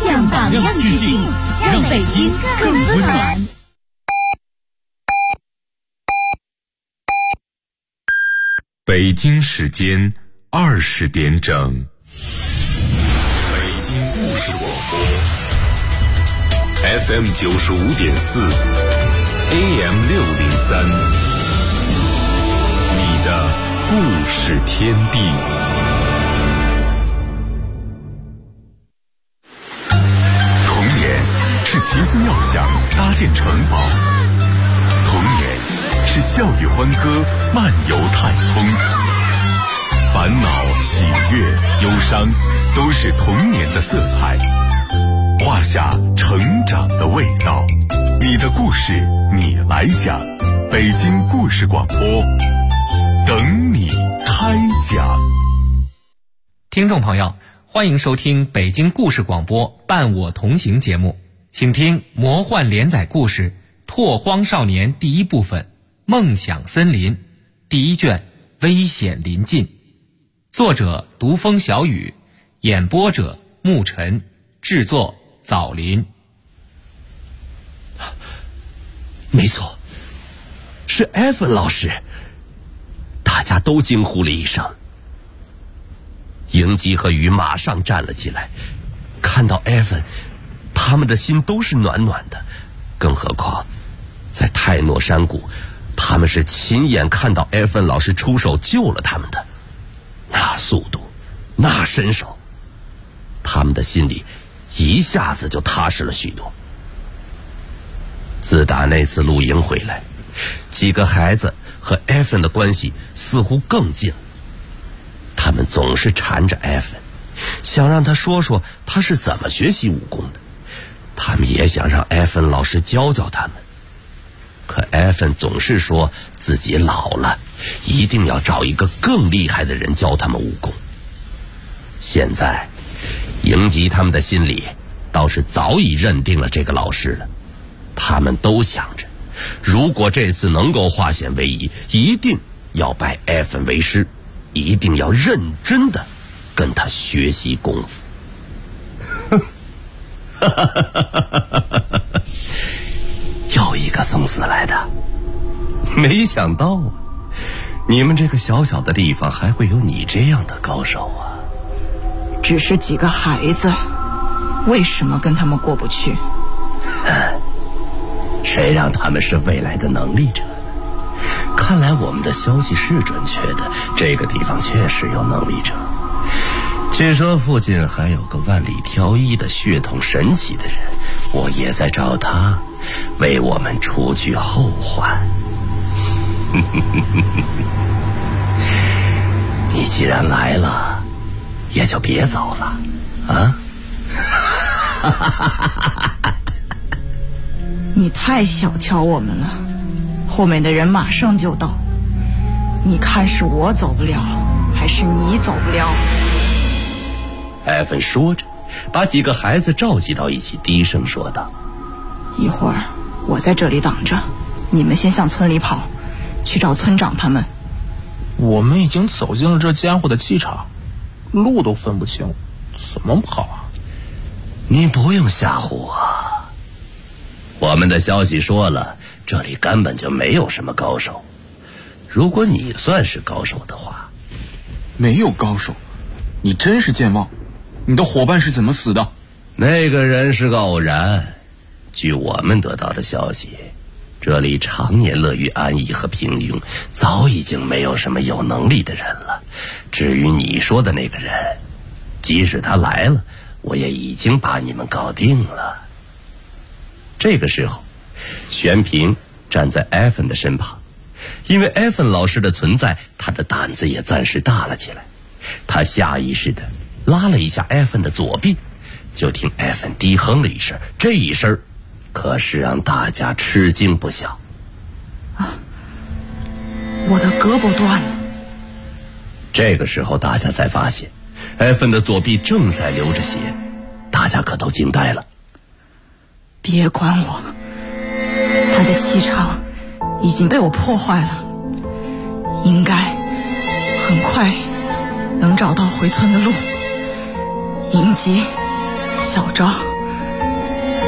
向榜样致敬，让北京更温暖。 北京时间20点整，北京故事广播 FM 95.4 AM 603，你的故事天地。童年是奇思妙想搭建城堡，童年是笑语欢歌漫游太空，烦恼、喜悦、忧伤都是童年的色彩，画下成长的味道。你的故事你来讲，北京故事广播等你开讲。 听众朋友，欢迎收听北京故事广播伴我同行节目，请听魔幻连载故事《拓荒少年》第一部分梦想森林第一卷危险临近，作者独风小雨，演播者沐晨，制作枣林。 没错，是艾芬老师。大家都惊呼了一声。迎吉和雨马上站了起来，看到艾芬，他们的心都是暖暖的。更何况在泰诺山谷，他们是亲眼看到艾芬老师出手救了他们的，那速度，那身手，他们的心里一下子就踏实了许多。自打那次露营回来，几个孩子和艾芬的关系似乎更近了。他们总是缠着艾芬，想让他说说他是怎么学习武功的。他们也想让艾芬老师教教他们，可艾芬总是说自己老了，一定要找一个更厉害的人教他们武功。现在迎吉他们的心里倒是早已认定了这个老师了，他们都想着，如果这次能够化险为夷，一定要拜艾芬为师，一定要认真的跟他学习功夫。又一个送死来的，没想到啊，你们这个小小的地方还会有你这样的高手啊。 只是几个孩子，为什么跟他们过不去？ 谁让他们是未来的能力者呢？看来我们的消息是准确的，这个地方确实有能力者。据说附近还有个万里挑一的血统神奇的人，我也在找他，为我们除去后患。你既然来了，也就别走了啊。 你太小瞧我们了，后面的人马上就到，你看是我走不了，还是你走不了？ 艾芬说着，把几个孩子召集到一起，低声说道： 一会儿我在这里挡着，你们先向村里跑，去找村长他们。 我们已经走进了这家伙的气场，路都分不清，怎么跑啊？ 你不用吓唬我，我们的消息说了，这里根本就没有什么高手。如果你算是高手的话。 没有高手，你真是健忘。你的伙伴是怎么死的？ 那个人是个偶然。据我们得到的消息，这里常年乐于安逸和平庸，早已经没有什么有能力的人了。至于你说的那个人，即使他来了，我也已经把你们搞定了。这个时候，玄平站在艾芬的身旁，因为艾芬老师的存在，他的胆子也暂时大了起来。他下意识地拉了一下艾芬的左臂，就听艾芬低哼了一声，这一声可是让大家吃惊不小。 我的胳膊断了。 这个时候大家才发现，艾芬的左臂正在流着血，大家可都惊呆了。 别管我，他的气场已经被我破坏了，应该很快能找到回村的路。迎吉、小昭、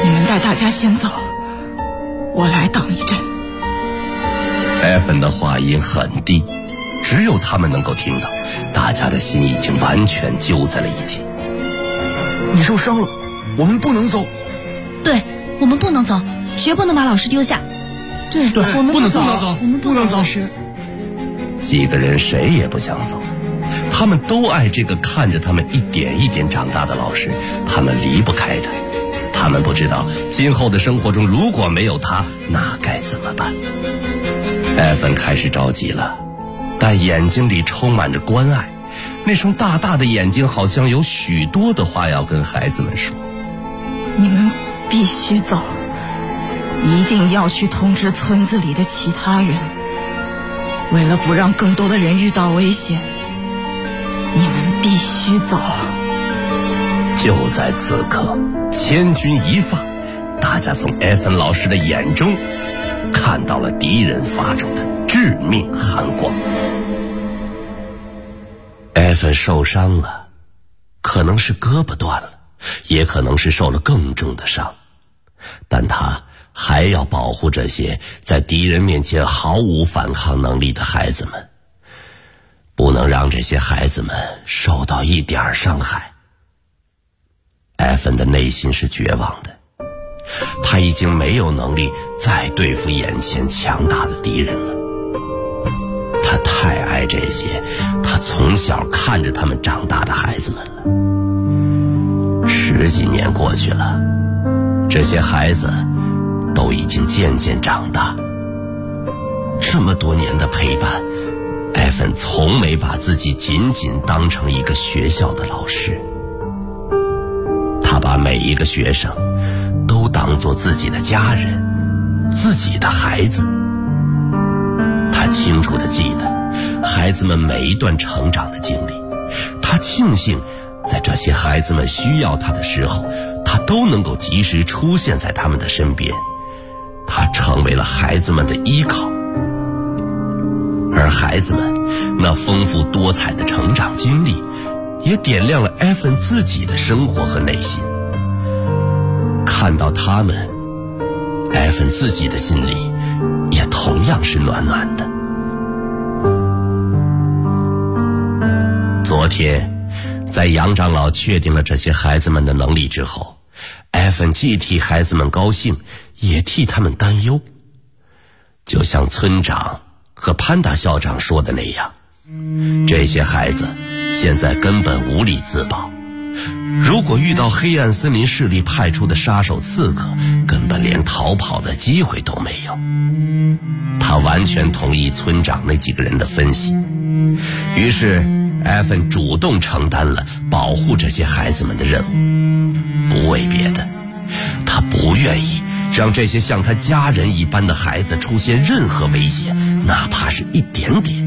你们带大家先走，我来挡一阵。 艾芬的话音很低，只有他们能够听到，大家的心已经完全揪在了一起。 你受伤了，我们不能走。 对，我们不能走，绝不能把老师丢下。对，我们不能走， 我们不能走。老师， 几个人谁也不想走，他们都爱这个看着他们一点一点长大的老师，他们离不开他。他们不知道今后的生活中如果没有他，那该怎么办？艾芬开始着急了，但眼睛里充满着关爱，那双大大的眼睛好像有许多的话要跟孩子们说。 你们必须走，一定要去通知村子里的其他人，为了不让更多的人遇到危险，你们必须走。 就在此刻，千钧一发，大家从艾芬老师的眼中看到了敌人发出的致命寒光。艾芬受伤了，可能是胳膊断了，也可能是受了更重的伤，但他还要保护这些在敌人面前毫无反抗能力的孩子们，不能让这些孩子们受到一点伤害。艾芬的内心是绝望的，他已经没有能力再对付眼前强大的敌人了。他太爱这些他从小看着他们长大的孩子们了。10几年过去了，这些孩子都已经渐渐长大。这么多年的陪伴，艾芬从没把自己仅仅当成一个学校的老师，他把每一个学生都当作自己的家人，自己的孩子。他清楚地记得孩子们每一段成长的经历，他庆幸在这些孩子们需要他的时候，他都能够及时出现在他们的身边，他成为了孩子们的依靠。而孩子们那丰富多彩的成长经历，也点亮了艾芬自己的生活和内心。看到他们，艾芬自己的心里也同样是暖暖的。昨天在杨长老确定了这些孩子们的能力之后，艾芬既替孩子们高兴，也替他们担忧。就像村长和潘大校长说的那样，这些孩子现在根本无力自保，如果遇到黑暗森林势力派出的杀手刺客，根本连逃跑的机会都没有。他完全同意村长那几个人的分析，于是艾芬主动承担了保护这些孩子们的任务。不为别的，他不愿意让这些像他家人一般的孩子出现任何危险，哪怕是一点点。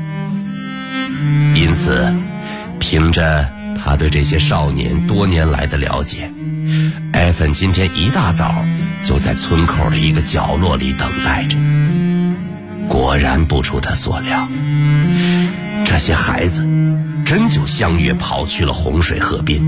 因此，凭着他对这些少年多年来的了解，艾芬今天一大早就在村口的一个角落里等待着。果然不出他所料，这些孩子真就相约跑去了洪水河边。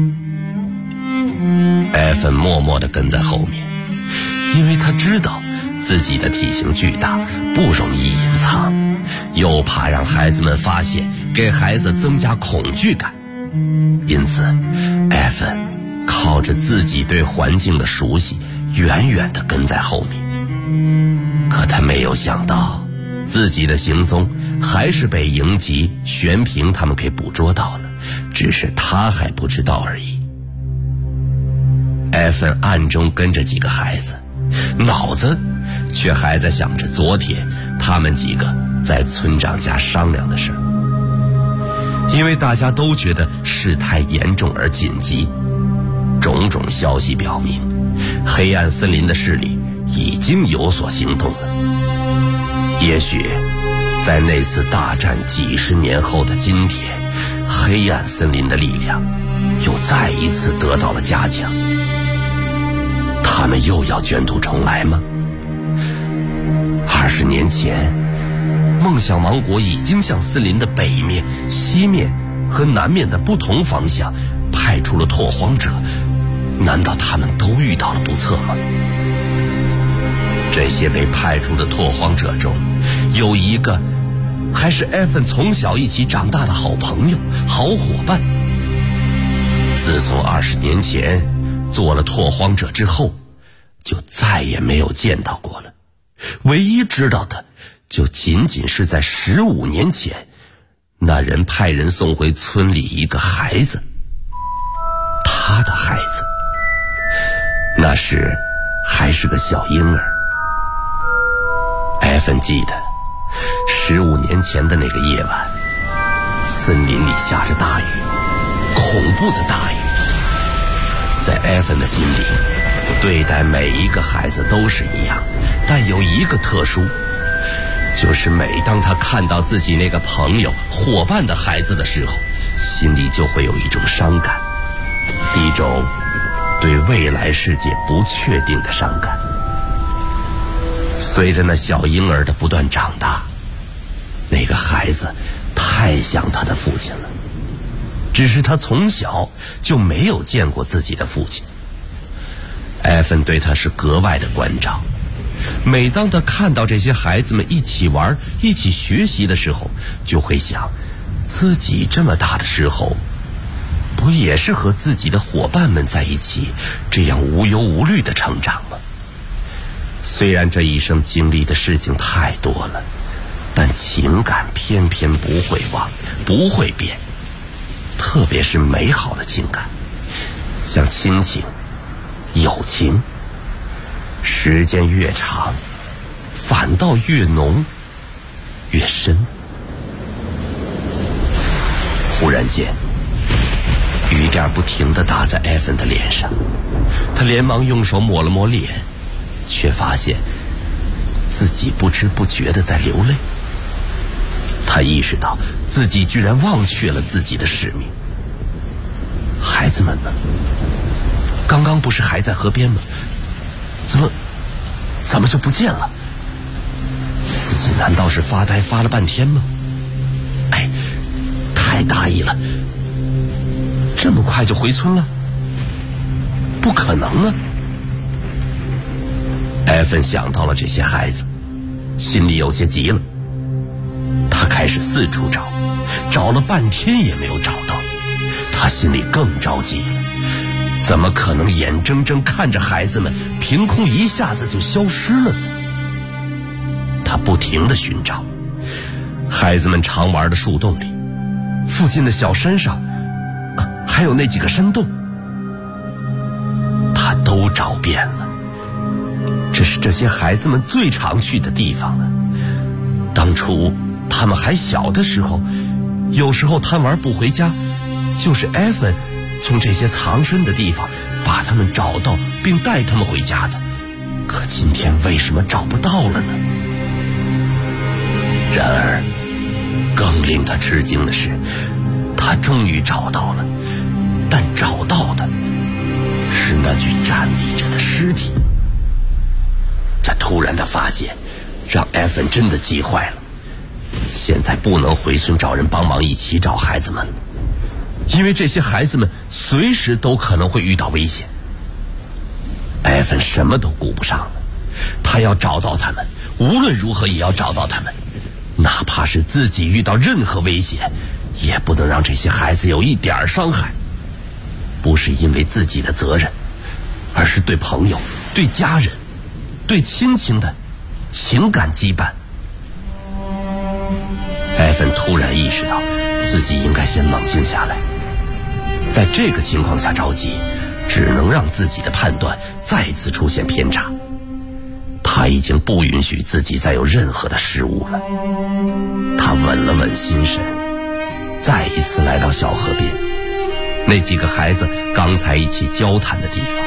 艾芬默默地跟在后面，因为他知道自己的体型巨大，不容易隐藏，又怕让孩子们发现，给孩子增加恐惧感。因此艾芬靠着自己对环境的熟悉，远远地跟在后面。可他没有想到，自己的行踪还是被迎吉、玄平他们给捕捉到了，只是他还不知道而已。艾芬暗中跟着几个孩子，脑子却还在想着昨天他们几个在村长家商量的事。因为大家都觉得事态严重而紧急，种种消息表明，黑暗森林的势力已经有所行动了。也许在那次大战几十年后的今天，黑暗森林的力量又再一次得到了加强。他们又要卷土重来吗？20年前，梦想王国已经向森林的北面、西面和南面的不同方向派出了拓荒者， 难道他们都遇到了不测吗？这些被派出的拓荒者中，有一个还是艾芬从小一起长大的好朋友、好伙伴。自从20年前做了拓荒者之后，就再也没有见到过了。唯一知道的，就仅仅是在15年前，那人派人送回村里一个孩子，他的孩子，那时还是个小婴儿。艾芬记得15年前的那个夜晚，森林里下着大雨，恐怖的大雨。在艾芬的心里，对待每一个孩子都是一样的，但有一个特殊，就是每当他看到自己那个朋友、伙伴的孩子的时候，心里就会有一种伤感，一种对未来世界不确定的伤感。随着那小婴儿的不断长大，那个孩子太像他的父亲了，只是他从小就没有见过自己的父亲。艾芬对他是格外的关照，每当他看到这些孩子们一起玩、一起学习的时候，就会想，自己这么大的时候，不也是和自己的伙伴们在一起，这样无忧无虑的成长吗？虽然这一生经历的事情太多了，但情感偏偏不会忘，不会变，特别是美好的情感，像亲情、友情，时间越长，反倒越浓越深。忽然间，雨点不停地打在艾芬的脸上，他连忙用手抹了抹脸，却发现自己不知不觉地在流泪。他意识到自己居然忘却了自己的使命。孩子们呢？刚刚不是还在河边吗？怎么就不见了？自己难道是发呆发了半天吗？哎，太大意了，这么快就回村了？不可能啊！艾芬想到了这些孩子，心里有些急了。他开始四处找，找了半天也没有找到，他心里更着急了。怎么可能眼睁睁看着孩子们凭空一下子就消失了呢？他不停地寻找，孩子们常玩的树洞里，附近的小山上，还有那几个山洞，他都找遍了。这是这些孩子们最常去的地方了。当初他们还小的时候，有时候贪玩不回家，就是艾芬从这些藏身的地方把他们找到并带他们回家的。可今天为什么找不到了呢？然而更令他吃惊的是，他终于找到了，但找到的是那具站立着的尸体。这突然的发现让艾芬真的急坏了，现在不能回村找人帮忙一起找孩子们，因为这些孩子们随时都可能会遇到危险。艾芬什么都顾不上了，他要找到他们，无论如何也要找到他们，哪怕是自己遇到任何危险，也不能让这些孩子有一点伤害。不是因为自己的责任，而是对朋友、对家人、对亲情的情感羁绊。艾芬突然意识到自己应该先冷静下来，在这个情况下着急，只能让自己的判断再次出现偏差。他已经不允许自己再有任何的失误了。他稳了稳心神，再一次来到小河边，那几个孩子刚才一起交谈的地方。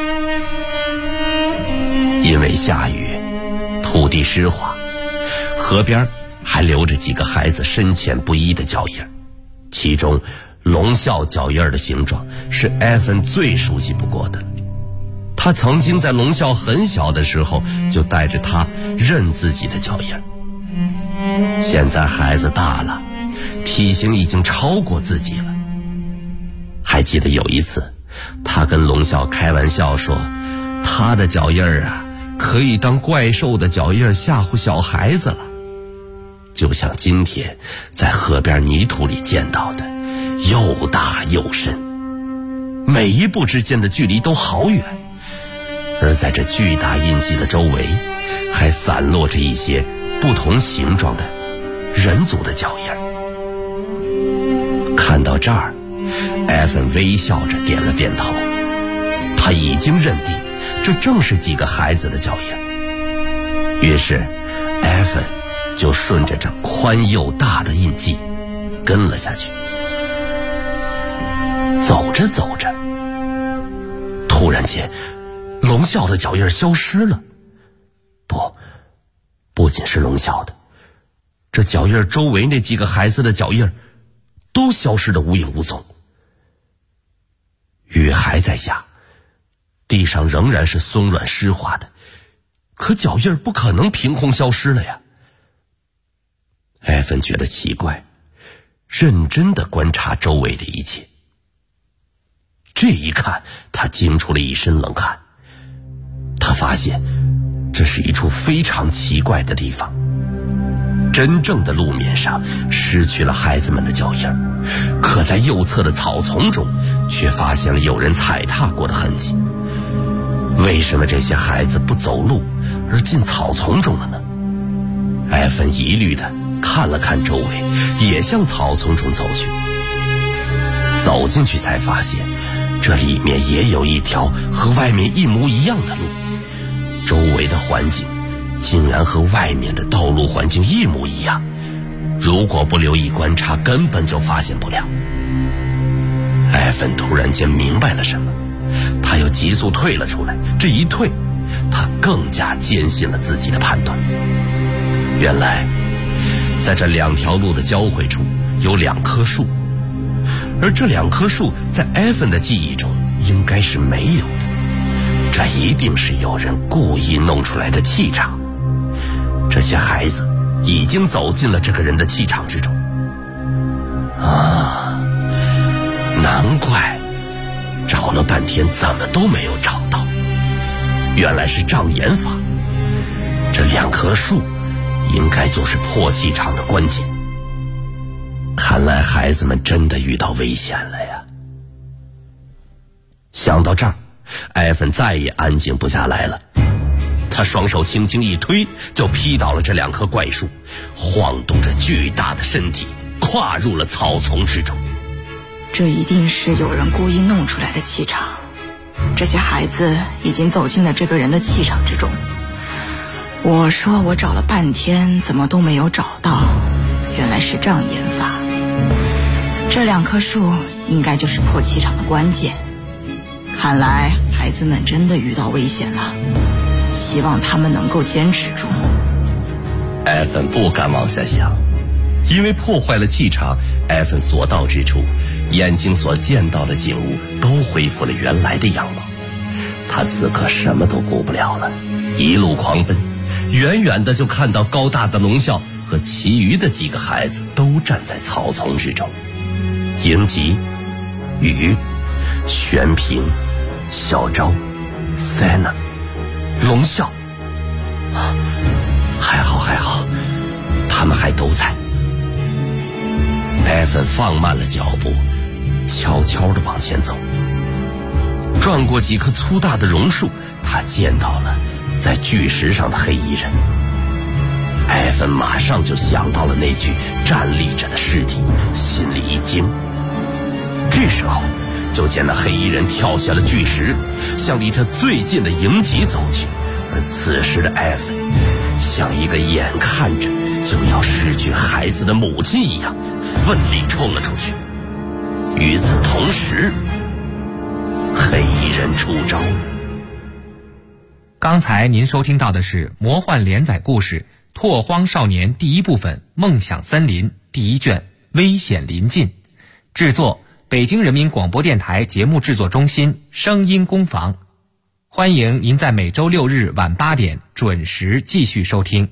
因为下雨，土地湿滑，河边还留着几个孩子深浅不一的脚印，其中龙啸脚印的形状是艾芬最熟悉不过的。他曾经在龙啸很小的时候就带着他认自己的脚印。现在孩子大了，体型已经超过自己了。还记得有一次他跟龙啸开玩笑说，他的脚印儿啊，可以当怪兽的脚印吓唬小孩子了，就像今天在河边泥土里见到的，又大又深，每一步之间的距离都好远，而在这巨大印记的周围，还散落着一些不同形状的人族的脚印。看到这儿，艾芬微笑着点了点头，他已经认定这正是几个孩子的脚印。于是艾芬就顺着这宽又大的印记跟了下去。走着走着，突然间龙啸的脚印消失了。不仅是龙啸的，这脚印周围那几个孩子的脚印都消失得无影无踪。雨还在下，地上仍然是松软湿滑的，可脚印不可能凭空消失了呀。艾芬觉得奇怪，认真地观察周围的一切。这一看，他惊出了一身冷汗。他发现这是一处非常奇怪的地方，真正的路面上失去了孩子们的脚印，可在右侧的草丛中却发现了有人踩踏过的痕迹。为什么这些孩子不走路而进草丛中了呢？艾芬疑虑地看了看周围，也向草丛中走去。走进去才发现，这里面也有一条和外面一模一样的路，周围的环境竟然和外面的道路环境一模一样，如果不留意观察，根本就发现不了。艾芬突然间明白了什么，他又急速退了出来。这一退，他更加坚信了自己的判断。原来在这两条路的交汇处有两棵树，而这两棵树在艾芬的记忆中应该是没有的，这一定是有人故意弄出来的气场。这些孩子已经走进了这个人的气场之中。难怪找了半天怎么都没有找到，原来是障眼法。这两棵树应该就是破气场的关键。看来孩子们真的遇到危险了呀。想到这儿，艾芬再也安静不下来了。他双手轻轻一推，就劈倒了这两棵怪树，晃动着巨大的身体跨入了草丛之中。 这一定是有人故意弄出来的气场，这些孩子已经走进了这个人的气场之中。我说我找了半天怎么都没有找到，原来是障眼法。这两棵树应该就是破气场的关键。看来孩子们真的遇到危险了，希望他们能够坚持住。 艾芬不敢往下想，因为破坏了气场，艾芬所到之处，眼睛所见到的景物都恢复了原来的样貌。他此刻什么都顾不了了，一路狂奔，远远的就看到高大的龙啸和其余的几个孩子都站在草丛之中。迎吉、雨、玄平、小昭、塞娜、龙啸，还好，他们还都在。艾芬放慢了脚步，悄悄地往前走。转过几棵粗大的榕树，他见到了在巨石上的黑衣人。艾芬马上就想到了那具站立着的尸体，心里一惊。这时候就见那黑衣人跳下了巨石，向离他最近的迎吉走去。而此时的艾芬像一个眼看着就要失去孩子的母亲一样，奋力冲了出去。与此同时，黑衣人出招了。 刚才您收听到的是魔幻连载故事《拓荒少年》第一部分《梦想森林》第一卷危险临近，制作北京人民广播电台节目制作中心声音工坊。欢迎您在每周6日晚8点准时继续收听。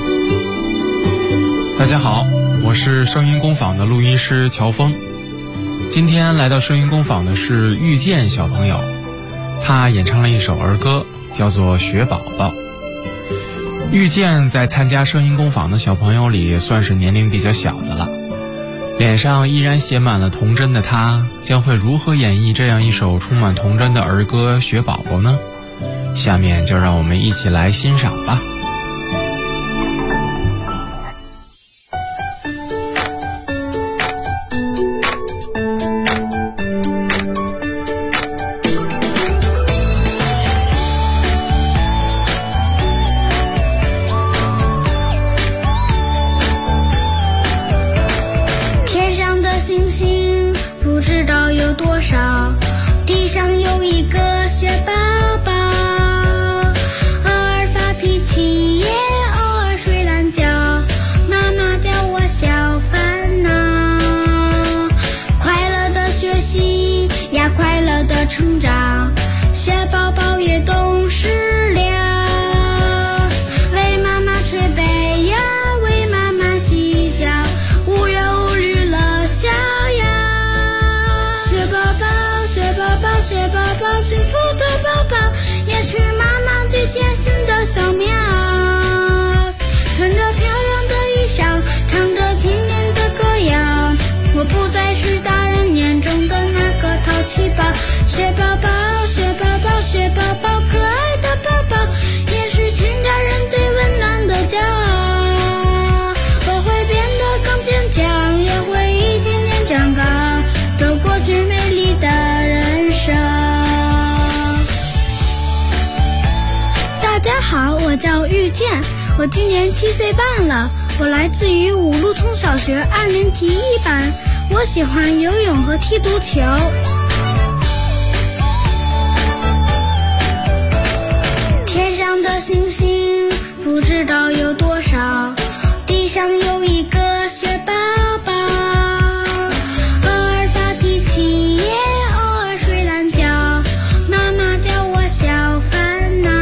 大家好，我是声音工坊的录音师乔峰。 今天来到声音工坊的是遇见小朋友，他演唱了一首儿歌，叫做《雪宝宝》。遇见在参加声音工坊的小朋友里算是年龄比较小的了，脸上依然写满了童真的他，将会如何演绎这样一首充满童真的儿歌《雪宝宝》呢？下面就让我们一起来欣赏吧。 地上有一个雪宝宝，偶尔发脾气，也偶尔睡懒觉，妈妈叫我小烦恼。快乐的学习呀，快乐的成长，雪宝宝也懂事了。为妈妈捶背呀，为妈妈洗脚，无忧无虑乐逍遥。雪宝宝，雪宝宝，雪宝宝，幸福的宝宝，也是妈妈最贴心的小喵。穿着漂亮的衣裳，唱着甜甜的歌谣，我不再是大人眼中的那个淘气包。雪宝宝，雪宝宝，雪宝宝，可爱的宝宝，也是全家人最温暖的骄傲。我会变得更坚强，也会一点点长高，走过最美丽的人生。大家好，我叫遇见，我今年7岁半了，我来自于五路通小学2年级1班，我喜欢游泳和踢足球。天上的星星不知道有多少，地上有一个雪宝宝，偶尔发脾气，也偶尔睡懒觉，妈妈叫我小烦恼。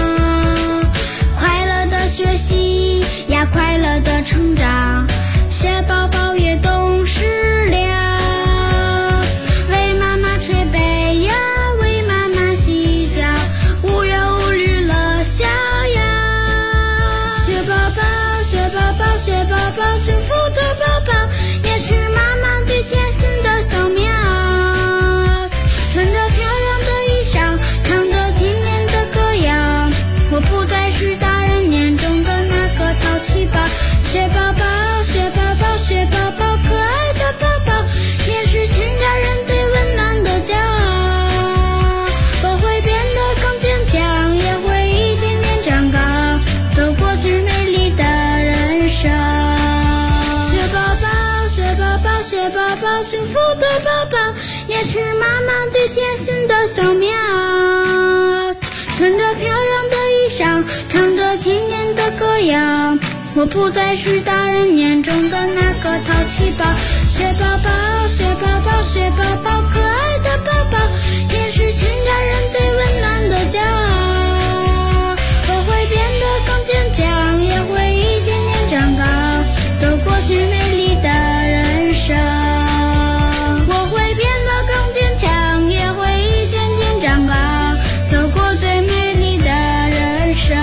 快乐的学习呀，快乐的成长，雪宝宝也懂事了。为妈妈捶背呀，为妈妈洗脚，无忧无虑乐逍遥。雪宝宝，雪宝宝，雪宝宝，幸福的宝宝，也是妈妈最贴心的小喵。穿着漂亮的衣裳，唱着甜甜的歌谣，我不再是大人眼中的那个淘气包。雪宝宝，雪宝宝，雪宝宝，可爱的宝宝，也是全家人最温暖的骄傲。我会变得更坚强，也会一点点长高，走过最美丽的人生。雪宝宝，雪宝宝，雪宝宝，幸福的宝宝，也是妈妈最贴心的小喵。穿着漂亮的衣裳，唱着甜甜的歌谣，我不再是大人眼中的那个淘气包。雪宝宝，雪宝宝，雪宝宝，可爱的宝宝，也是全家人最温暖的骄傲。我会变得更坚强，也会一点点长高，走过最美丽的人生。我会变得更坚强，也会一点点长高，走过最美丽的人生。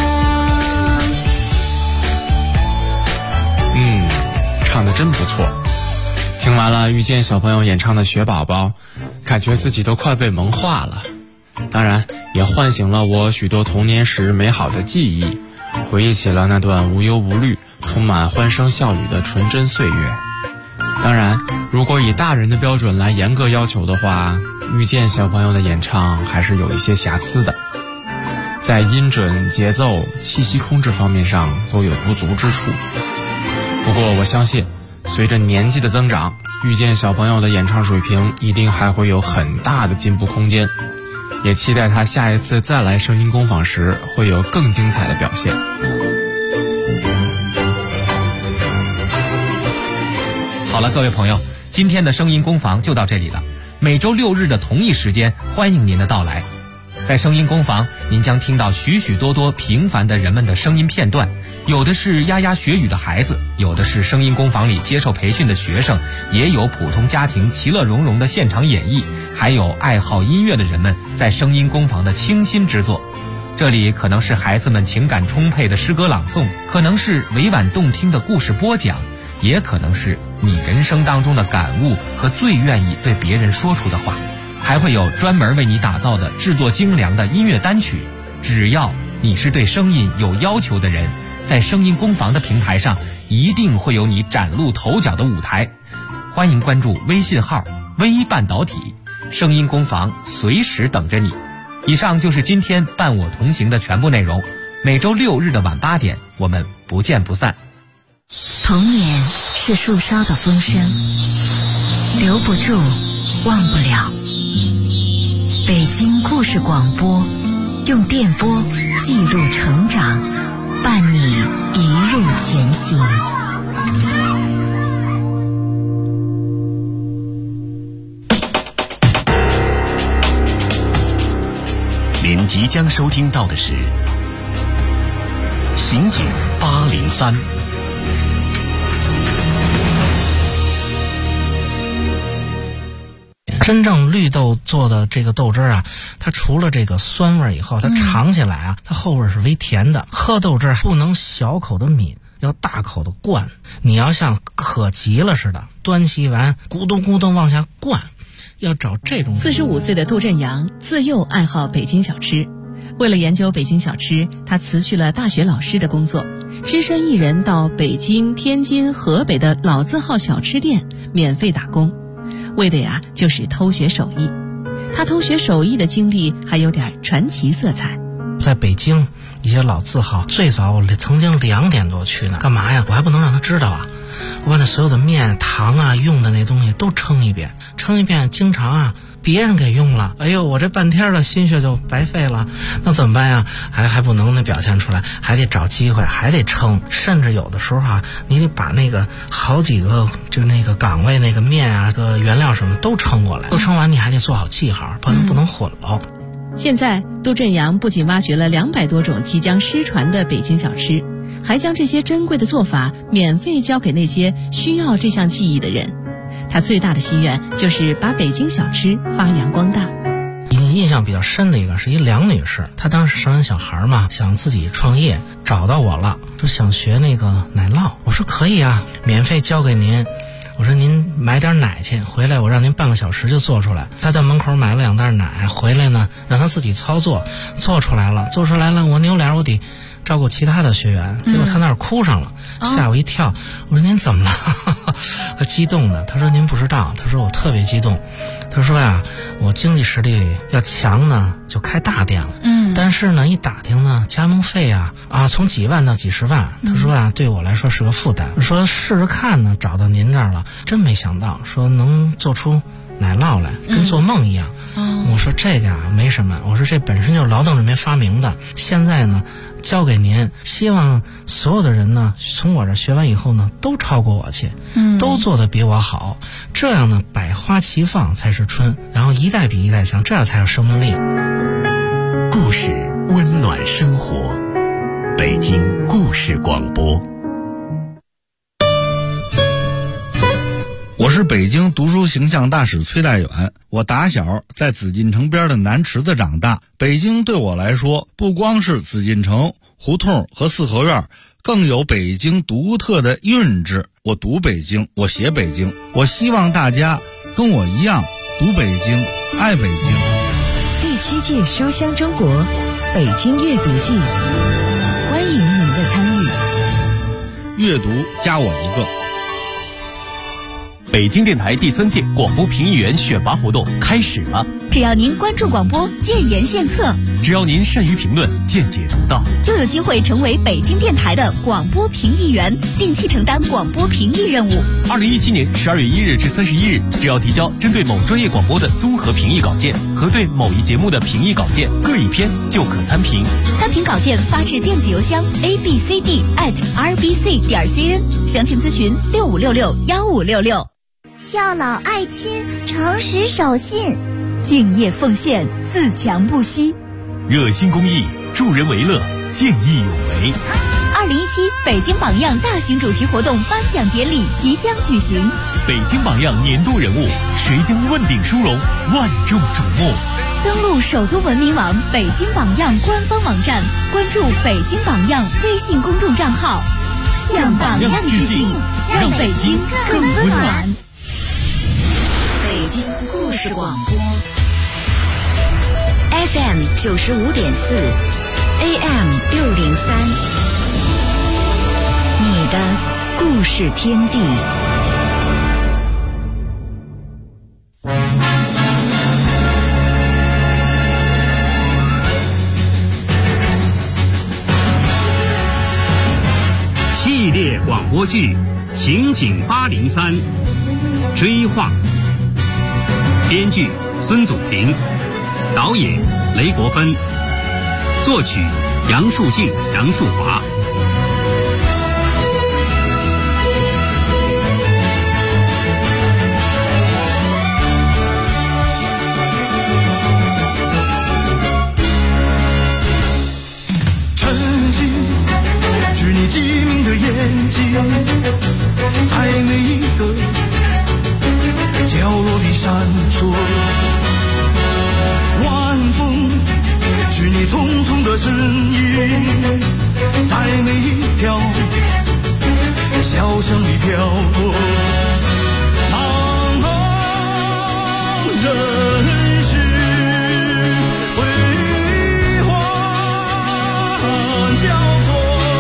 唱得真不错。听完了遇见小朋友演唱的《雪宝宝》，感觉自己都快被萌化了。当然，也唤醒了我许多童年时美好的记忆，回忆起了那段无忧无虑、充满欢声笑语的纯真岁月。当然，如果以大人的标准来严格要求的话，遇见小朋友的演唱还是有一些瑕疵的，在音准、节奏、气息控制方面上都有不足之处。不过我相信，随着年纪的增长，遇见小朋友的演唱水平一定还会有很大的进步空间，也期待他下一次再来声音工坊时会有更精彩的表现。 好了，各位朋友，今天的声音工坊就到这里了。每周6日的同一时间，欢迎您的到来。 在声音工坊，您将听到许许多多平凡的人们的声音片段，有的是牙牙学语的孩子，有的是声音工坊里接受培训的学生，也有普通家庭其乐融融的现场演绎，还有爱好音乐的人们在声音工坊的倾心之作。这里可能是孩子们情感充沛的诗歌朗诵，可能是委婉动听的故事播讲，也可能是你人生当中的感悟和最愿意对别人说出的话，还会有专门为你打造的制作精良的音乐单曲。只要你是对声音有要求的人，在声音工坊的平台上一定会有你崭露头角的舞台。欢迎关注微信号微半导体，声音工坊随时等着你。以上就是今天伴我同行的全部内容，每周6日的晚8点，我们不见不散。 童年是树梢的风声，留不住，忘不了。北京故事广播，用电波记录成长，伴你一路前行。 您即将收听到的是刑警803。 真正绿豆做的这个豆汁啊，它除了这个酸味以后，它尝起来啊，它后味是微甜的。喝豆汁不能小口的抿，要大口的灌。你要像渴急了似的，端起碗咕咚咕咚往下灌。要找这种。 45岁的杜振阳自幼爱好北京小吃，为了研究北京小吃，他辞去了大学老师的工作，只身一人到北京、天津、河北的老字号小吃店免费打工，为的呀就是偷学手艺。他偷学手艺的经历还有点传奇色彩。 在北京一些老字号，最早我曾经2点多去呢，干嘛呀？我还不能让他知道啊！我把那所有的面、糖啊、用的那东西都称一遍，经常啊别人给用了，哎呦，我这半天的心血就白费了，那怎么办呀？还不能那表现出来，还得找机会，还得称，甚至有的时候啊，你得把那个好几个就那个岗位那个面啊、个原料什么都称过来，都称完你还得做好记号，不能混喽。 现在杜振阳不仅挖掘了200多种即将失传的北京小吃，还将这些珍贵的做法免费教给那些需要这项技艺的人。他最大的心愿就是把北京小吃发扬光大。 印象比较深的一个是一梁女士，她当时生完小孩嘛，想自己创业，找到我了，说想学那个奶酪。我说可以啊，免费教给您。我说您买点奶去，回来我让您半个小时就做出来。他在门口买了2袋奶，回来呢让他自己操作，做出来了，我扭脸我得照顾其他的学员，结果他那儿哭上了，吓我一跳。我说您怎么了？他激动的，他说您不知道，他说我特别激动。他说呀，我经济实力要强呢，就开大店了。但是呢，一打听呢，加盟费啊从几万到几十万。他说啊，对我来说是个负担。我说试试看呢，找到您这儿了，真没想到，说能做出奶酪来，跟做梦一样。我说这个没什么，我说这本身就是劳动人民发明的，现在呢交给您，希望所有的人呢从我这学完以后呢都超过我去，都做得比我好，这样呢百花齐放才是春，然后一代比一代强，这样才有生命力。 故事温暖生活，北京故事广播。 我是北京读书形象大使崔大远，我打小在紫禁城边的南池子长大。北京对我来说，不光是紫禁城、胡同和四合院，更有北京独特的韵致。我读北京，我写北京，我希望大家跟我一样读北京，爱北京。 第7届书香中国北京阅读季，欢迎您的参与。 阅读加我一个。 北京电台第3届广播评议员选拔活动开始了。 只要您关注广播，建言献策； 只要您善于评论，见解独到， 就有机会成为北京电台的广播评议员，定期承担广播评议任务。 2017年12月1日至31日，只要提交针对某专业广播的综合评议稿件和对某一节目的评议稿件各一篇，就可参评。 参评稿件发至电子邮箱 abcd@rbc.cn， 详情咨询65661566。 孝老爱亲，诚实守信， 敬业奉献，自强不息。 热心公益，助人为乐，见义勇为。 2017北京榜样大型主题活动颁奖典礼即将举行， 北京榜样年度人物，谁将问鼎殊荣，万众瞩目。 登录首都文明网北京榜样官方网站，关注北京榜样微信公众账号，向榜样致敬，让北京更温暖。 北京故事广播 FM 95.4 AM 603，你的故事天地。 系列广播剧《刑警803》，追话。编剧孙祖平，导演雷国芬，作曲杨树静、杨树华。 晨曦是你机敏的眼睛，在每一个角落里闪烁。晚风是你匆匆的身影，在每一条小巷里飘过。茫茫人世辉煌交错，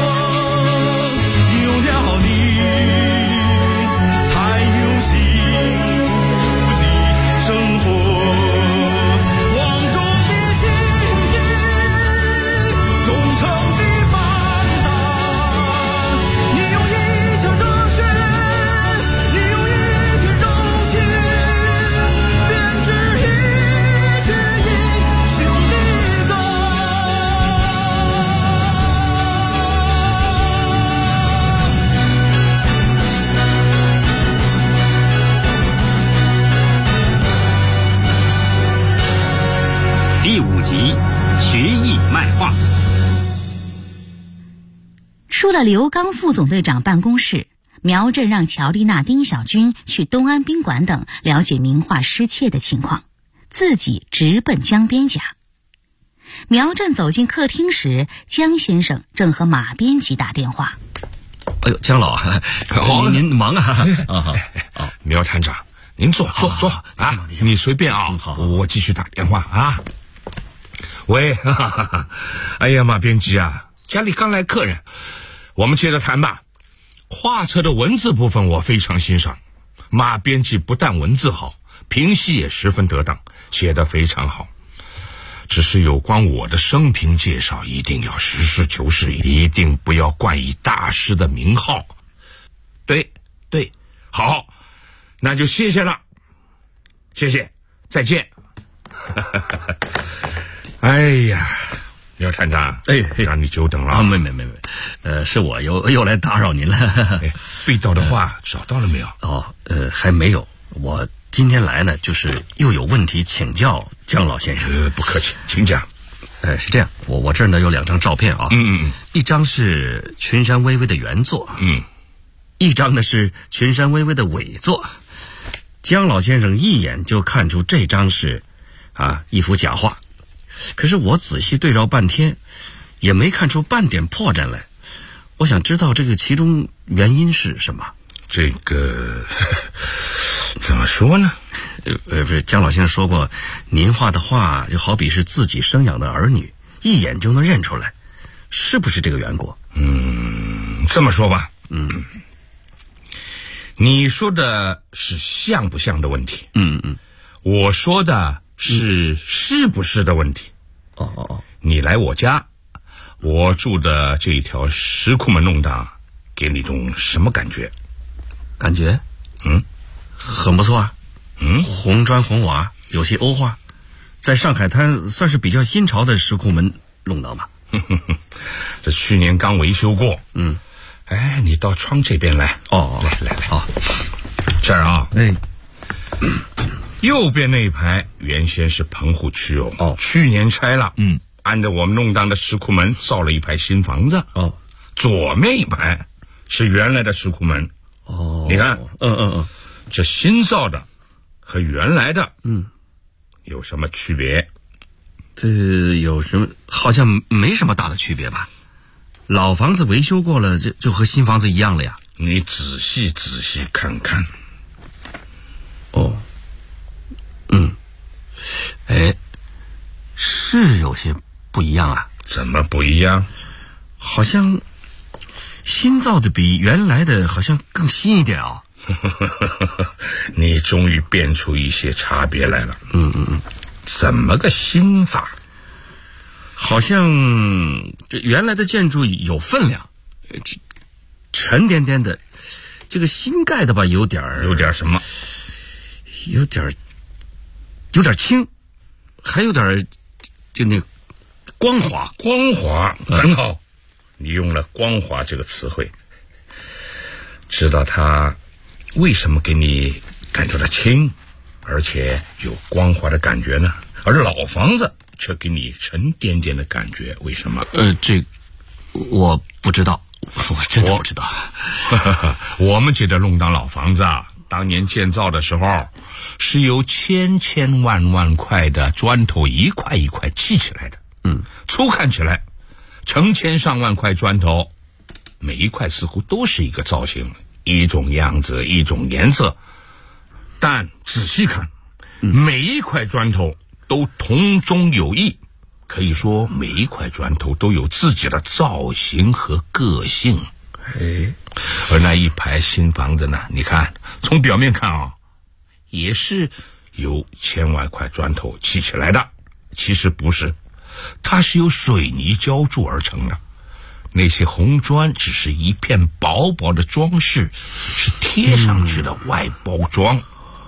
有了你才有幸福的生活。广州的情景，忠诚的班长，你用一腔热血，你用一片柔情，编织一曲英雄的歌。 第5集，学艺卖画。 出了刘刚副总队长办公室，苗震让乔丽娜、丁小军去东安宾馆等了解名画失窃的情况，自己直奔江边家。苗震走进客厅时，江先生正和马编辑打电话。 哎呦，江老，您忙啊！ 苗探长，您坐啊，你随便啊，我继续打电话啊。喂，哎呀，马编辑啊，家里刚来客人，我们接着谈吧。画册的文字部分我非常欣赏，马编辑不但文字好，评析也十分得当，写得非常好。只是有关我的生平介绍一定要实事求是，一定不要冠以大师的名号。对，好，那就谢谢了，谢谢，再见。哎呀，苗探长，让你久等了。 没，是我又来打扰您了。 被盗的画找到了没有？ 还没有。我今天来呢，就是又有问题请教江老先生。 不客气，请讲。 是这样，我这儿呢有2张照片啊。一张是群山巍巍的原作，一张呢是群山巍巍的伪作。江老先生一眼就看出这张是一幅假画，可是我仔细对照半天，也没看出半点破绽来。我想知道这个其中原因是什么。 这个怎么说呢？ 不是，江老先生说过，您画的画就好比是自己生养的儿女，一眼就能认出来，是不是这个缘故？ 这么说吧，你说的是像不像的问题，我说的是不是的问题。你来我家，我住的这条石库门弄堂，给你种什么感觉？ 很不错啊。红砖红瓦，有些欧化，在上海滩算是比较新潮的石库门弄堂吧。 这去年刚维修过。你到窗这边来。来，这儿啊。右边那一排原先是棚户区去年拆了。 按照我们弄堂的石库门造了一排新房子。左面一排是原来的石库门。你看，这新造的和原来的，有什么区别？ 这有什么？好像没什么大的区别吧？老房子维修过了，就和新房子一样了呀。 你仔细看看。 是有些不一样啊。 怎么不一样？ 好像新造的比原来的好像更新一点啊。 你终于辨出一些差别来了。怎么个新法？ 好像这原来的建筑有分量，沉甸甸的，这个新盖的吧，有点什么？ 有点轻，还有点就那个光滑。 光滑很好，你用了光滑这个词汇。知道它为什么给你感觉到轻，而且有光滑的感觉呢？而老房子却给你沉甸甸的感觉，为什么？ 这我不知道，我真的不知道。 我们这的弄堂老房子啊，当年建造的时候是由千万块的砖头一块一块砌起来的。粗看起来成千上万块砖头，每一块似乎都是一个造型，一种样子，一种颜色，但仔细看，每一块砖头都同中有异，可以说每一块砖头都有自己的造型和个性。而那一排新房子呢，你看从表面看啊，也是由千万块砖头砌起来的，其实不是，它是由水泥浇筑而成的。那些红砖只是一片薄薄的装饰，是贴上去的外包装。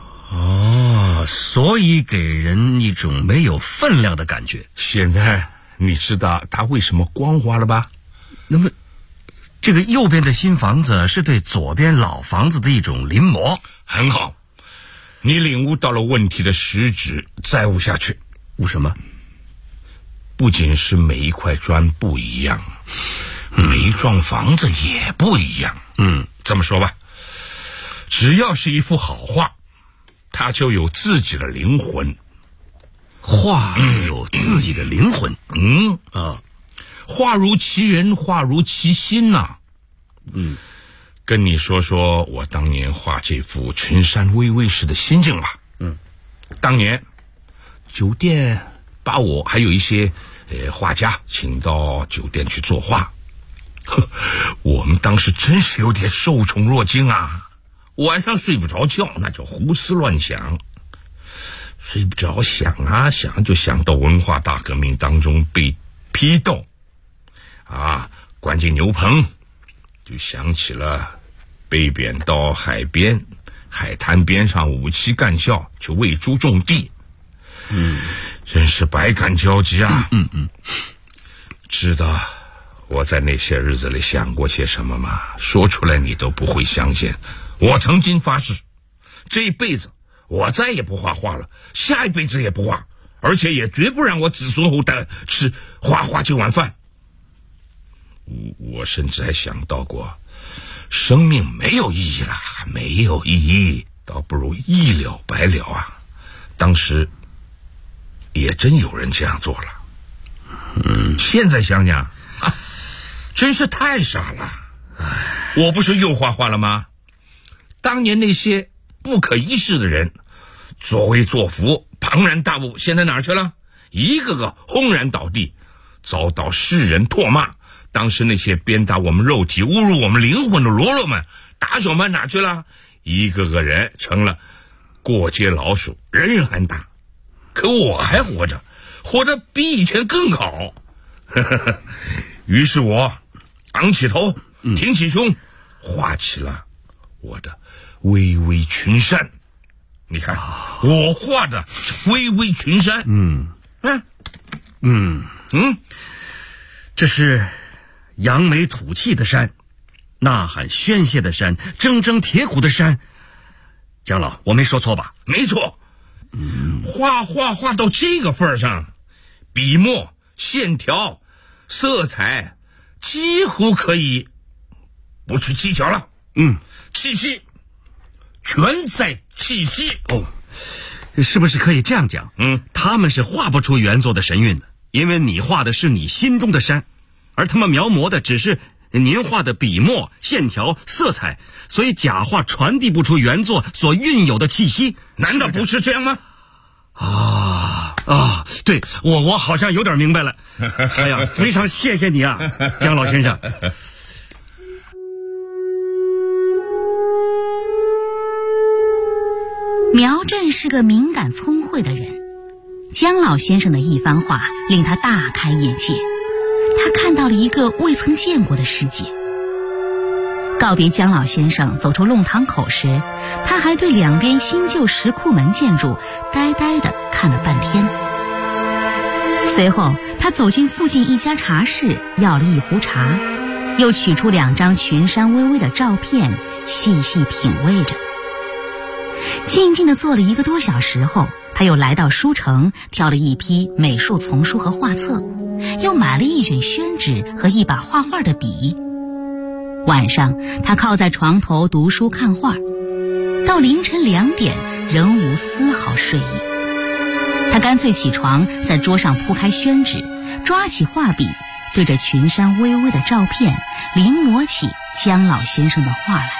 所以给人一种没有分量的感觉。 现在你知道它为什么光滑了吧？ 那么这个右边的新房子是对左边老房子的一种临摹。 很好，你领悟到了问题的实质，再悟下去。 悟什么？ 不仅是每一块砖不一样，每一幢房子也不一样。这么说吧，只要是一幅好画，它就有自己的灵魂。 画有自己的灵魂。 画如其人，画如其心呐。跟你说说我当年画这幅群山巍巍时的心境吧。当年酒店把我还有一些画家请到酒店去作画，我们当时真是有点受宠若惊啊！晚上睡不着觉，那就胡思乱想，睡不着，想啊想，就想到文化大革命当中被批斗啊，关进牛棚，就想起了被贬到海边海滩边上五七干校去喂猪种地。真是百感交集啊。知道我在那些日子里想过些什么吗？说出来你都不会相信。我曾经发誓，这辈子我再也不画画了，下一辈子也不画，而且也绝不让我子孙后代吃画画这碗饭。我甚至还想到过，生命没有意义了，没有意义，倒不如一了百了啊。当时也真有人这样做了。现在想想真是太傻了。我不是又画画了吗？当年那些不可一世的人，作威作福，庞然大物，现在哪儿去了？一个个轰然倒地，遭到世人唾骂。当时那些鞭打我们肉体、侮辱我们灵魂的喽啰们、打手们哪儿去了？一个个人成了过街老鼠，人人喊打。可我还活着，活得比以前更好。于是我昂起头，挺起胸，画起了我的巍巍群山。你看，我画的巍巍群山。 这是扬眉吐气的山，呐喊宣泄的山，铮铮铁骨的山。姜老，我没说错吧？ 没错。画到这个份上，笔墨线条、色彩，几乎可以不去计较了。气息全在气息。 是不是可以这样讲？他们是画不出原作的神韵的，因为你画的是你心中的山，而他们描摹的只是您画的笔墨、线条、色彩，所以假画传递不出原作所蕴有的气息。 难道不是这样吗？ 对，我好像有点明白了。哎呀，非常谢谢你啊，姜老先生。 苗震是个敏感聪慧的人，姜老先生的一番话令他大开眼界，他看到了一个未曾见过的世界。告别姜老先生走出弄堂口时，他还对两边新旧石库门建筑呆呆地看了半天。随后他走进附近一家茶室，要了一壶茶，又取出2张群山巍巍的照片，细细品味着。静静地坐了1个多小时后，他又来到书城，挑了一批美术丛书和画册，又买了一卷宣纸和一把画画的笔。晚上他靠在床头读书看画，到凌晨2点仍无丝毫睡意。他干脆起床，在桌上铺开宣纸，抓起画笔，对着群山巍巍的照片临摹起姜老先生的画来。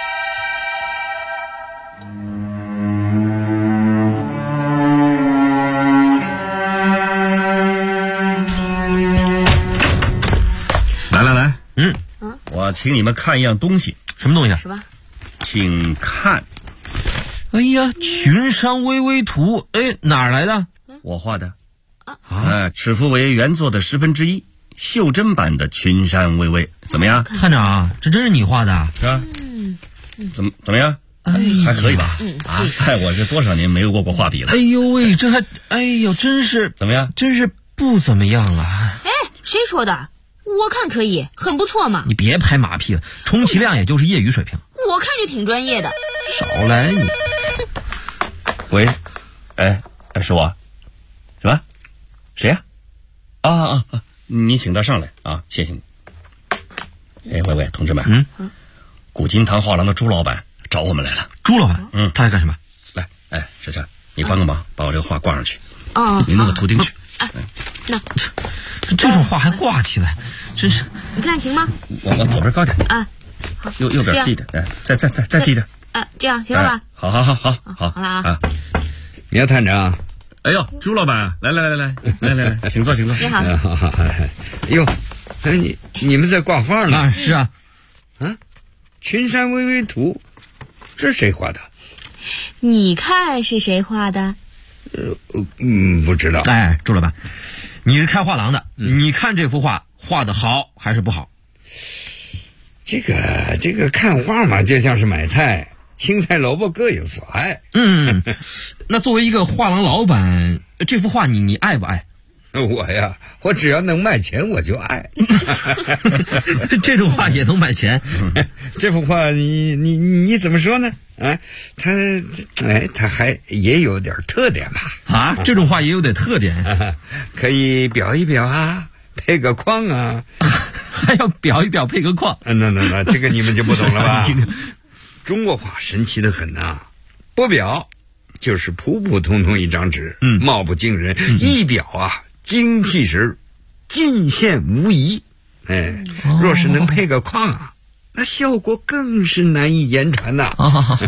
来，我请你们看一样东西。 什么东西啊？ 什么？ 请看。 哎呀，群山巍巍图，哪儿来的？ 我画的。尺幅为原作的1/10，袖珍版的群山巍巍，怎么样？ 探长，这真是你画的？ 是吧？怎么样？还可以吧？我是多少年没有握过画笔了？ 哎呦喂，这还，真是怎么样？ 真是不怎么样啊！ 谁说的？我看可以，很不错嘛。 你别拍马屁了，充其量也就是业余水平。 我看就挺专业的。 少来你！ 喂，是我，什么？谁呀？你请他上来啊，谢谢你。喂，同志们，古今堂画廊的朱老板找我们来了。 朱老板，他来干什么？ 来，石强，你帮个忙，把我这个画挂上去。 你弄个图钉去。 那这种画还挂起来，真是。 你看行吗？ 往左边高点。 好， 右边低点，再低点。 这样行了吧？ 好了啊。 苗探长， 哎呦，朱老板，来，请坐。 你好。 哟，你们在挂画呢？ 是啊。 群山巍巍图，这是谁画的？ 你看是谁画的？ 不知道。 朱老板，你是开画廊的，你看这幅画画的好还是不好？ 这个看画嘛，就像是买菜，青菜萝卜各有所爱。 那作为一个画廊老板，这幅画你爱不爱？ 我只要能卖钱我就爱。 这种画也能卖钱？ 这幅画你怎么说呢？它还也有点特点吧？ 这种画也有点特点， 可以裱一裱啊，配个框啊。 还要裱一裱配个框？ 那这个你们就不懂了吧？中国画神奇的很呐，不裱就是普普通通一张纸，貌不惊人；一裱啊，精气神尽现无疑。若是能配个框啊，那效果更是难以言传呐。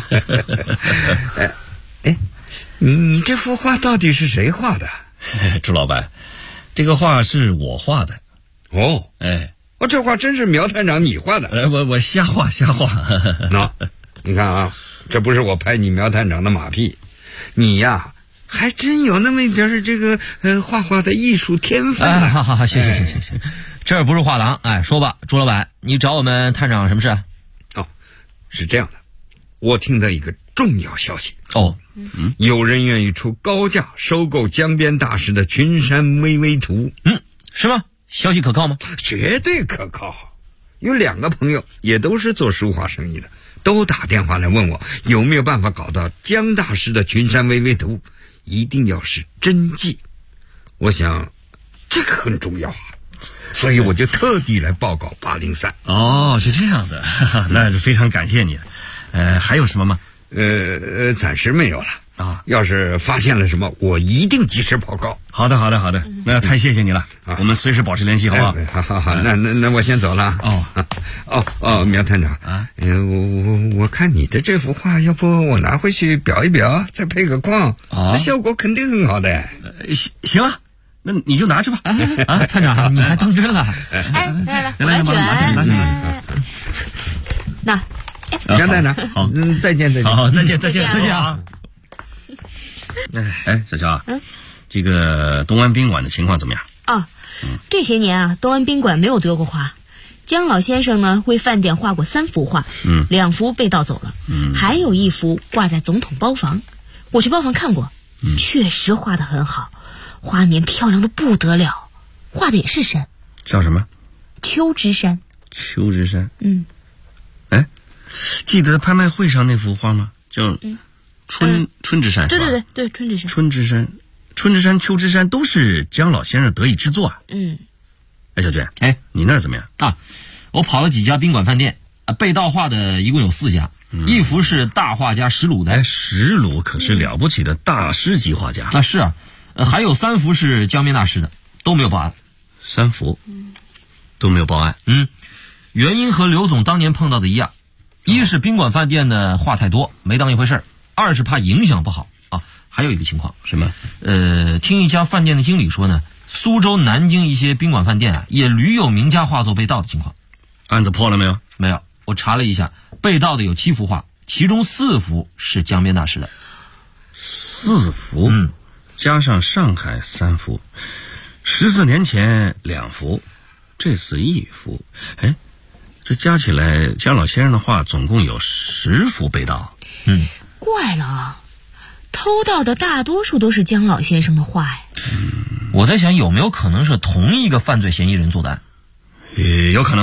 你这幅画到底是谁画的？ 朱老板，这个画是我画的。 这画真是苗探长你画的？ 我瞎画。 你看啊，这不是我拍你苗探长的马屁，你呀还真有那么一点这个画画的艺术天分。 好，行，这不是画廊。说吧，朱老板，你找我们探长什么事？ 是这样的，我听到一个重要消息。有人愿意出高价收购江边大师的群山巍巍图。 是吗？消息可靠吗？ 绝对可靠。有2个朋友也都是做书画生意的，都打电话来问我有没有办法搞到江大师的群山巍巍图，一定要是真迹。我想这个很重要啊，所以我就特地来报告803。 哦，是这样的，那就非常感谢你。还有什么吗？ 暂时没有了啊。要是发现了什么，我一定及时报告。 好的，那太谢谢你了，我们随时保持联系，好不好？ 好，那我先走了。苗探长啊，我看你的这幅画，要不我拿回去裱一裱，再配个框，那效果肯定很好的。 行啊，那你就拿去吧。 探长，你还当真了？ 来， 我来卷。那。 杨探长，好，再见。 好，再见啊！小乔啊，这个东安宾馆的情况怎么样？ 这些年啊，东安宾馆没有丢过画。姜老先生呢，为饭店画过3幅画，2幅被盗走了，还有1幅挂在总统包房。我去包房看过，确实画得很好，画面漂亮的不得了，画的也是山， 叫什么？ 秋之山。 秋之山。记得拍卖会上那幅画吗？叫春之山。 对，春之山。 春之山、秋之山都是姜老先生得意之作啊。小娟，你那儿怎么样啊？我跑了几家宾馆饭店，被盗画的一共有4家，1幅是大画家石鲁的。 石鲁可是了不起的大师级画家。 是啊，还有3幅是江边大师的，都没有报案。 3幅都没有报案。 原因和刘总当年碰到的一样。一是宾馆饭店的话太多，没当一回事儿；二是怕影响不好啊。还有一个情况， 什么？ 听一家饭店的经理说呢，苏州、南京一些宾馆饭店啊，也屡有名家画作被盗的情况。 案子破了没有？ 没有，我查了一下，被盗的有7幅画，其中4幅是江边大师的。 4幅？加上上海3幅，14年前2幅，这次1幅。这加起来，姜老先生的画总共有10幅被盗。 怪了，偷盗的大多数都是姜老先生的画呀。 我在想，有没有可能是同一个犯罪嫌疑人做的案？ 有可能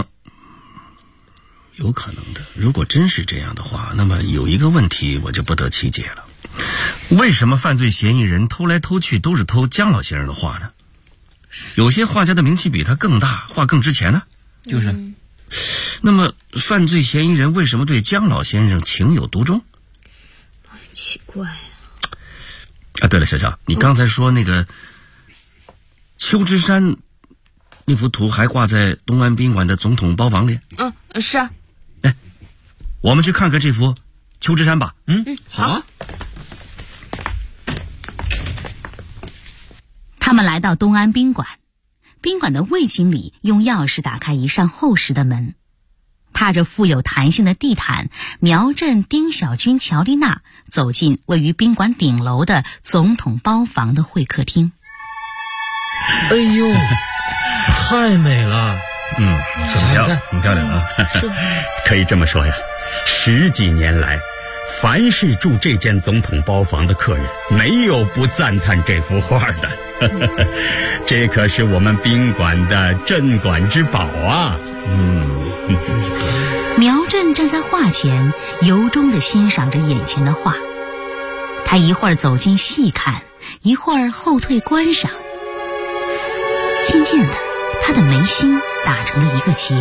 的。如果真是这样的话，那么有一个问题我就不得其解了：为什么犯罪嫌疑人偷来偷去都是偷姜老先生的画呢？有些画家的名气比他更大，画更值钱呢？ 就是。 那么犯罪嫌疑人为什么对姜老先生情有独钟？ 奇怪对了，小乔，你刚才说那个秋之山那幅图还挂在东安宾馆的总统包房里？ 是啊。 我们去看看这幅秋之山吧。 好。 他们来到东安宾馆。宾馆的魏经理用钥匙打开一扇厚实的门，踏着富有弹性的地毯，苗振、丁小军、乔丽娜走进位于宾馆顶楼的总统包房的会客厅。 哎呦，太美了！ 很漂亮啊！ 可以这么说呀，10几年来，凡是住这间总统包房的客人，没有不赞叹这幅画的。这可是我们宾馆的镇馆之宝啊！ 苗振站在画前，由衷地欣赏着眼前的画。他一会儿走近细看，一会儿后退观赏。渐渐的，他的眉心打成了一个结。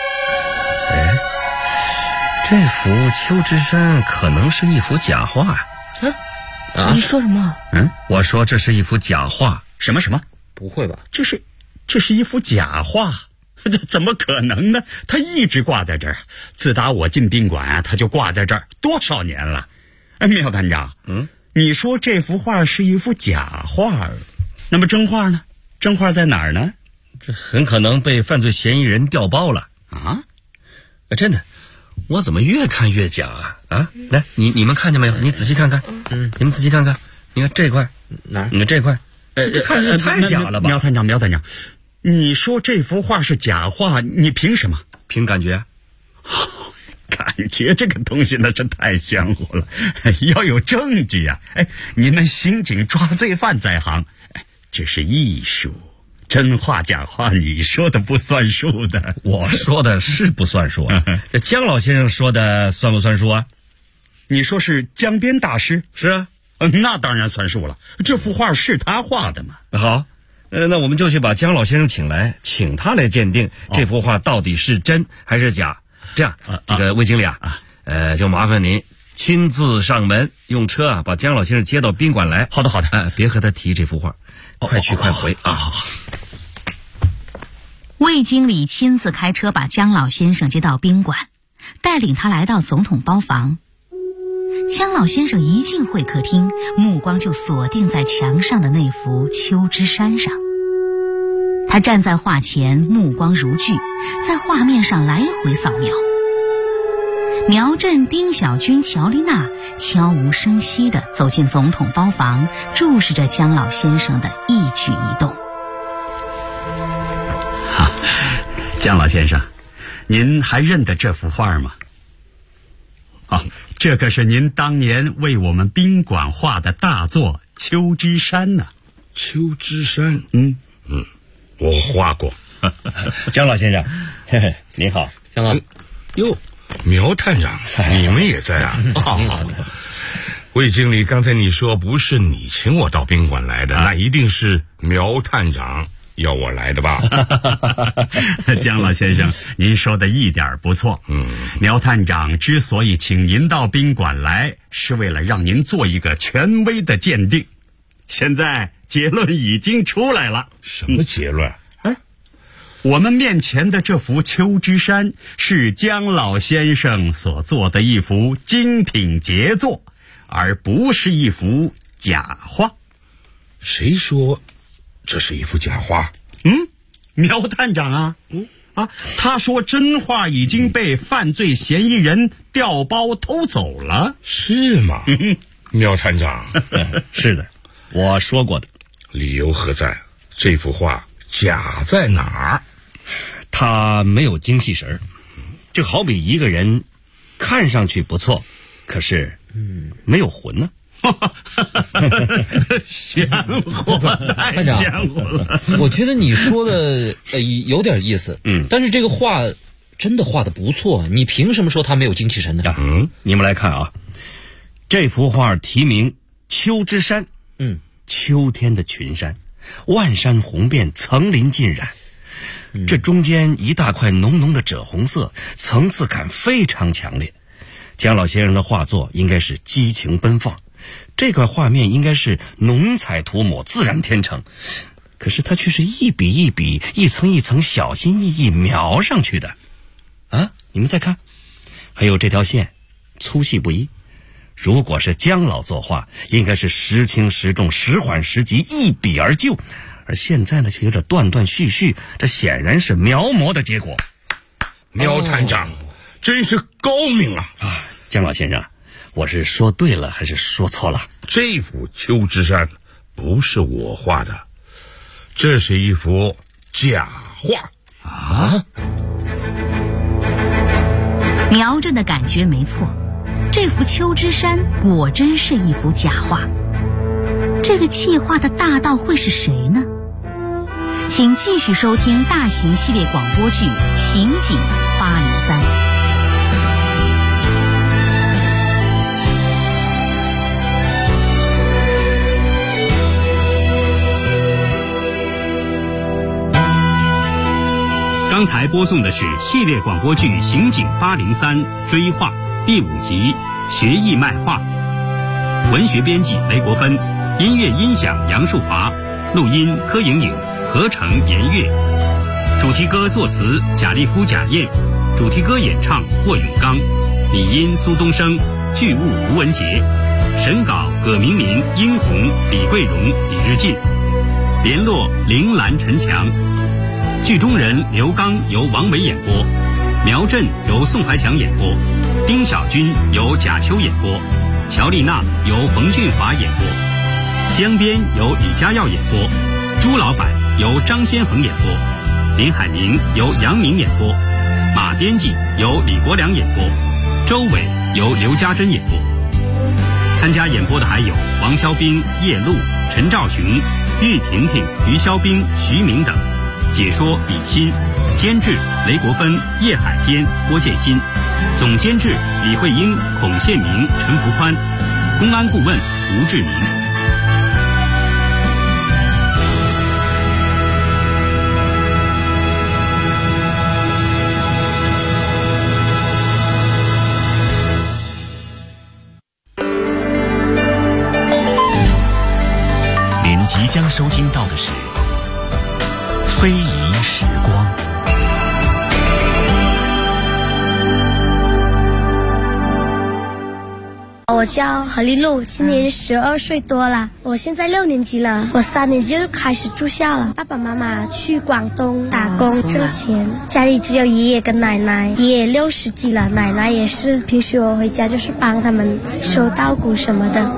这幅秋之山可能是一幅假画。 你说什么？ 我说这是一幅假画。 什么？ 不会吧？ 这是一幅假画？怎么可能呢？它一直挂在这儿，自打我进宾馆啊，它就挂在这儿多少年了。苗探长，你说这幅画是一幅假画，那么真画呢？真画在哪儿呢？ 这很可能被犯罪嫌疑人调包了啊！ 真的，我怎么越看越假啊！来，你们看见没有？你仔细看看，你们仔细看看，你看这块哪儿？ 你看这块，这看着太假了吧？ 苗探长，你说这幅画是假画，你凭什么？ 凭感觉。 感觉这个东西那是太玄乎了，要有证据啊！你们刑警抓罪犯在行，这是艺术，真画假画你说的不算数的。 我说的是不算数啊，这姜老先生说的算不算数啊？ 你说是江边大师？ 是啊。 那当然算数了，这幅画是他画的嘛。 好， 那我们就去把姜老先生请来，请他来鉴定这幅画到底是真还是假。这样，这个魏经理就麻烦您亲自上门，用车把姜老先生接到宾馆来。 好的， 别和他提这幅画，快去快回啊！ 好。 魏经理亲自开车把姜老先生接到宾馆，带领他来到总统包房。姜老先生一进会客厅，目光就锁定在墙上的那幅秋之山上。他站在画前，目光如炬，在画面上来回扫描。苗振、丁小军、乔丽娜悄无声息地走进总统包房，注视着姜老先生的一举一动。 姜老先生，您还认得这幅画吗？这可是您当年为我们宾馆画的大作《秋之山》呢。 秋之山，我画过。 姜老先生，您好，姜老。 哟，苗探长，你们也在啊？魏经理，刚才你说不是你请我到宾馆来的，那一定是苗探长要我来的吧？ 姜老先生，您说的一点不错。苗探长之所以请您到宾馆来，是为了让您做一个权威的鉴定。现在结论已经出来了。 什么结论？ 我们面前的这幅秋之山是姜老先生所做的一幅精品杰作，而不是一幅假画。 谁说这是一幅假画？ 苗探长他说真画已经被犯罪嫌疑人调包偷走了。 是吗？苗探长。 是的，我说过的。 理由何在？这幅画假在哪儿？ 他没有精气神儿，就好比一个人看上去不错，可是没有魂呢。 玄乎，太玄乎了。 我觉得你说的有点意思，但是这个画真的画得不错，你凭什么说他没有精气神呢？ 你们来看啊，这幅画题名《秋之山》，秋天的群山，万山红遍，层林尽染。这中间一大块浓浓的赭红色，层次感非常强烈。姜老先生的画作应该是激情奔放，这块画面应该是浓彩涂抹，自然天成，可是它却是一笔一笔，一层一层小心翼翼描上去的。你们再看，还有这条线粗细不一，如果是姜老作画，应该是时轻时重，时缓时急，一笔而就，而现在呢却有点断断续续，这显然是描摹的结果。 苗探长真是高明啊！ 姜老先生，我是说对了还是说错了？ 这幅秋之山不是我画的，这是一幅假画。 苗振的感觉没错，这幅秋之山果真是一幅假画。这个气画的大盗会是谁呢？请继续收听大型系列广播剧《刑警803》。 刚才播送的是系列广播剧《刑警803追画》第5集《学艺卖画》，文学编辑雷国芬，音乐音响杨树华，录音柯莹莹，合成严月，主题歌作词贾立夫、贾燕，主题歌演唱霍永刚，拟音苏东升，剧务吴文杰，审稿葛明明、殷红、李桂荣、李日进，联络铃兰、陈强。剧中人刘刚由王维演播，苗振由宋怀强演播，丁小军由贾秋演播，乔丽娜由冯俊华演播，江边由李家耀演播，朱老板由张先恒演播，林海明由杨明演播，马编辑由李国良演播，周伟由刘家珍演播。参加演播的还有王肖兵、叶璐、陈兆雄、玉婷婷、于肖兵、徐明等。解说李欣，监制雷国芬、叶海坚、郭建新，总监制李慧英、孔宪明、陈福宽，公安顾问吴志明。 收听到的是非遗时光。 我叫何丽露，今年12岁多了。我现在6年级了，我3年级就开始住校了。爸爸妈妈去广东打工挣钱，家里只有爷爷跟奶奶。爷爷60几了，奶奶也是。平时我回家就是帮他们收稻谷什么的。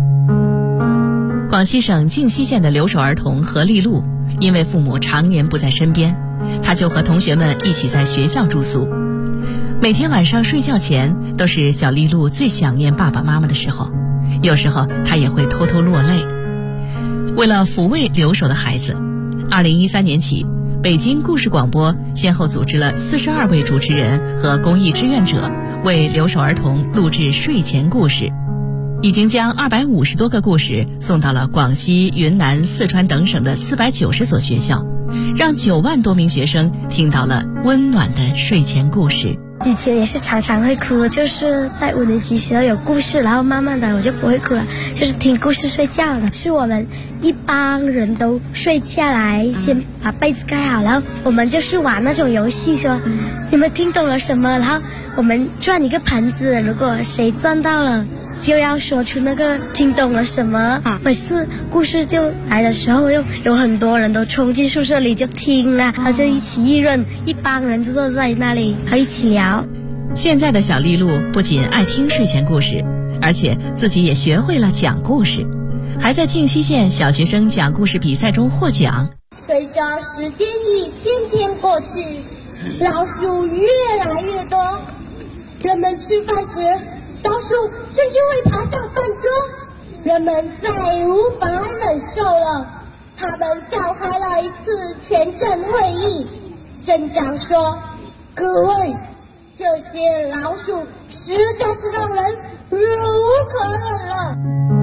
广西省靖西县的留守儿童何丽露，因为父母常年不在身边，她就和同学们一起在学校住宿。每天晚上睡觉前，都是小丽露最想念爸爸妈妈的时候，有时候她也会偷偷落泪。为了抚慰留守的孩子，2013年起，北京故事广播先后组织了42位主持人和公益志愿者，为留守儿童录制睡前故事，已经将250多个故事送到了广西、云南、四川等省的490所学校，让9万多名学生听到了温暖的睡前故事。 以前也是常常会哭，就是在5年级时候有故事，然后慢慢的我就不会哭了，就是听故事睡觉的。是我们一帮人都睡下来，先把被子盖好，然后我们就是玩那种游戏，说你们听懂了什么，然后我们转一个盘子，如果谁转到了就要说出那个听懂了什么。每次故事就来的时候，又有很多人都冲进宿舍里就听啊，然后就一起议论，一帮人就坐在那里和一起聊。 现在的小丽露不仅爱听睡前故事，而且自己也学会了讲故事，还在靖西县小学生讲故事比赛中获奖。 随着时间一天天过去，老鼠越来越多，人们吃饭时老鼠甚至会爬上饭桌，人们再无法忍受了，他们召开了一次全镇会议。镇长说：“各位，这些老鼠实在是让人忍无可忍了。”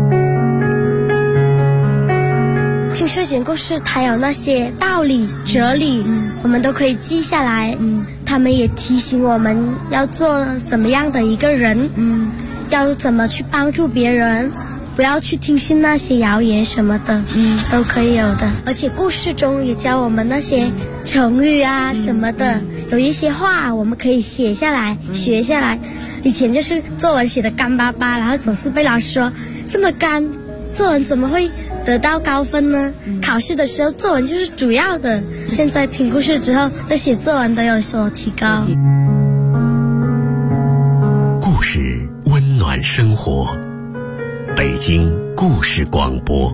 听睡前故事，它有那些道理、哲理，我们都可以记下来。他们也提醒我们要做怎么样的一个人，要怎么去帮助别人，不要去听信那些谣言什么的，都可以有的。而且故事中也教我们那些成语啊什么的，有一些话我们可以写下来、学下来。以前就是作文写的干巴巴，然后总是被老师说这么干，作文怎么会得到高分呢？考试的时候作文就是主要的。现在听故事之后，对写作文都有所提高。 故事温暖生活，北京故事广播。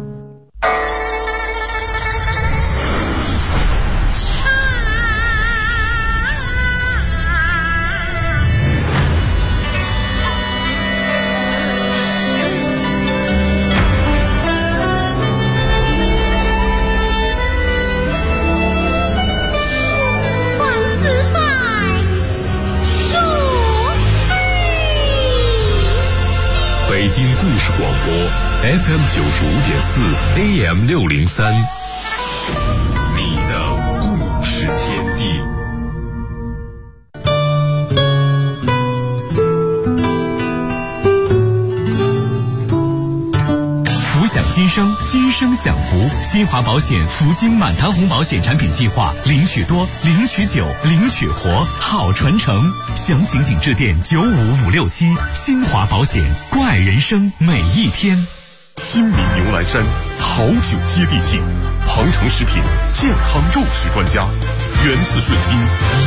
北京故事广播 FM 95.4 AM 603，你的故事天地。福享今生，今生享福。新华保险福金满堂红保险产品计划，领取多，领取久，领取活，好传承。详情请致电95567。新华保险，关爱人生每一天。亲民牛栏山，好酒接地气。庞城食品健康肉食专家，源自顺心。